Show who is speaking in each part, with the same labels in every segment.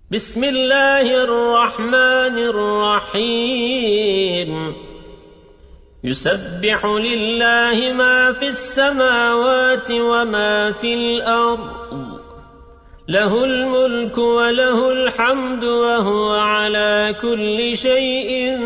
Speaker 1: بسم الله الرحمن الرحيم يسبح لله ما في السماوات وما في الأرض له الملك وله الحمد وهو على كل شيء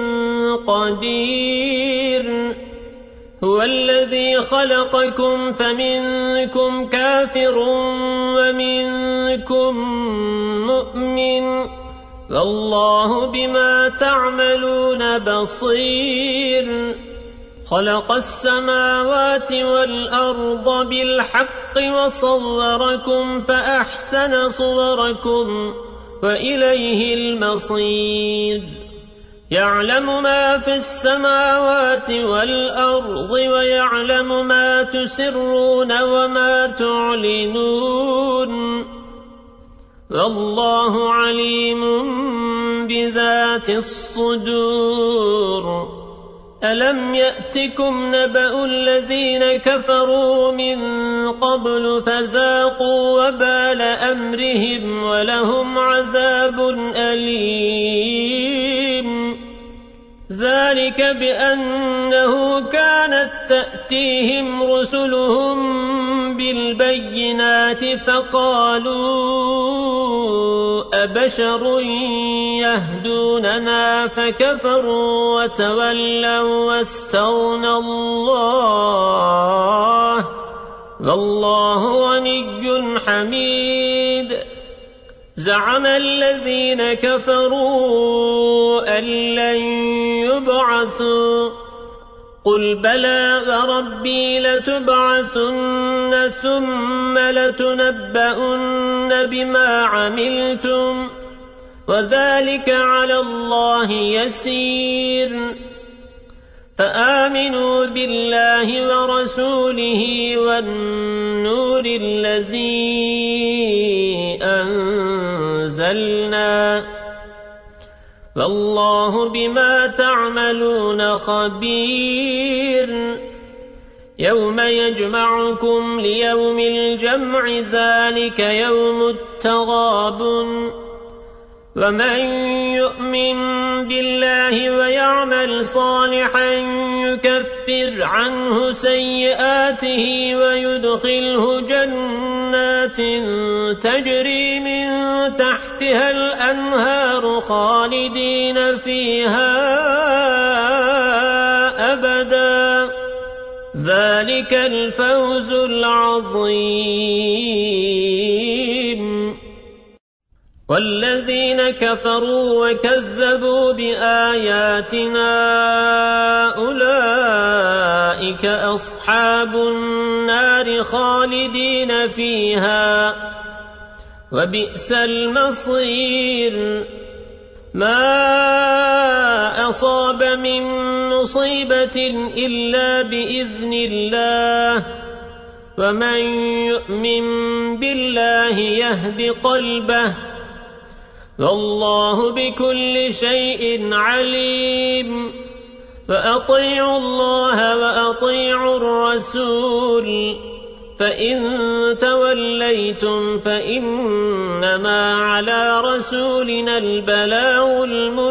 Speaker 1: قدير هو الذي خلقكم فمنكم كافر ومنكم مؤمن والله بما تعملون بصير خلق السماوات والأرض بالحق وصوركم فأحسن صوركم وإليه المصير يعلم ما في السماوات والأرض ويعلم ما تسرون وما تعلنون والله عليم بذات الصدور ألم يأتكم نبأ الذين كفروا من قبل فذاقوا وبال أمرهم ولهم عذاب أليم ذلك بأنه كانت تأتيهم رسلهم بالبينات فقالوا أبشر يهدوننا فكفروا وتولوا واستغنى الله والله غني حميد زعم الذين كفروا أن لن يبعثوا قل بلى وربي لتبعثن ثم لتنبؤن بما عملتم وذلك على الله يسير فآمنوا بالله ورسوله والنور الذي أنزلنا والله بما تعملون خبير يوم يجمعكم ليوم الجمع ذلك يوم التغابن ومن يؤمن بالله ويعمل صالحا يكفر عنه سيئاته ويدخله جنات تجري من تحتها الأنهار خالدين فيها أبدا ذلك الفوز العظيم والذين كفروا وكذبوا بآياتنا أولئك أصحاب النار خالدين فيها وبئس المصير ما أصاب من مصيبة إلا بإذن الله ومن يؤمن بالله يهد قلبه والله بكل شيء عليم فأطيعوا الله وأطيعوا الرسول فإن توليتم فإنما على رسولنا البلاغ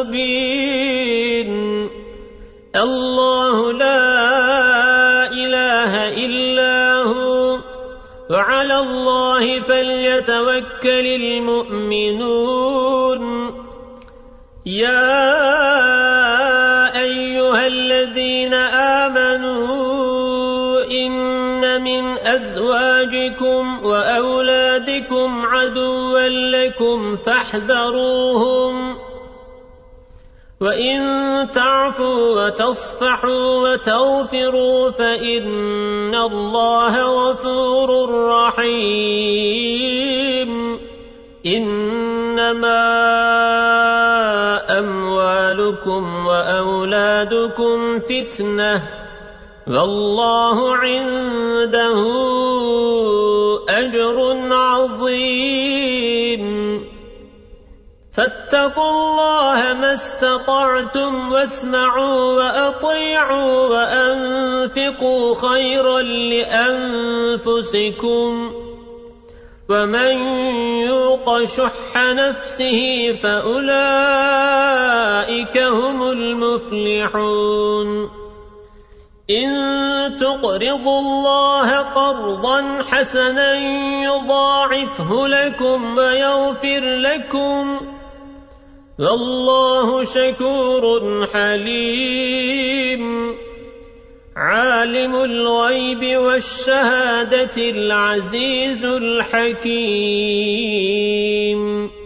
Speaker 1: المبين الله لا إله إلا هو وعلى الله فليتوكل المؤمنون يا أيها الذين آمنوا إن من أزواجكم وأولادكم عدوا لكم فاحذروهم وإن تعفوا وتصفحوا وتغفروا فإن الله غفور رحيم إنما أموالكم وأولادكم فتنة والله عنده أجر عظيم فاتقوا الله ما استطعتم واسمعوا وأطيعوا وأنفقوا خيرا لأنفسكم ومن يوق يوق شح نفسه فأولئك هم المفلحون إن تقرضوا الله قرضا حسنا يضاعفه لكم ويغفر لكم والله شكور حليم عالم الغيب والشهادة العزيز الحكيم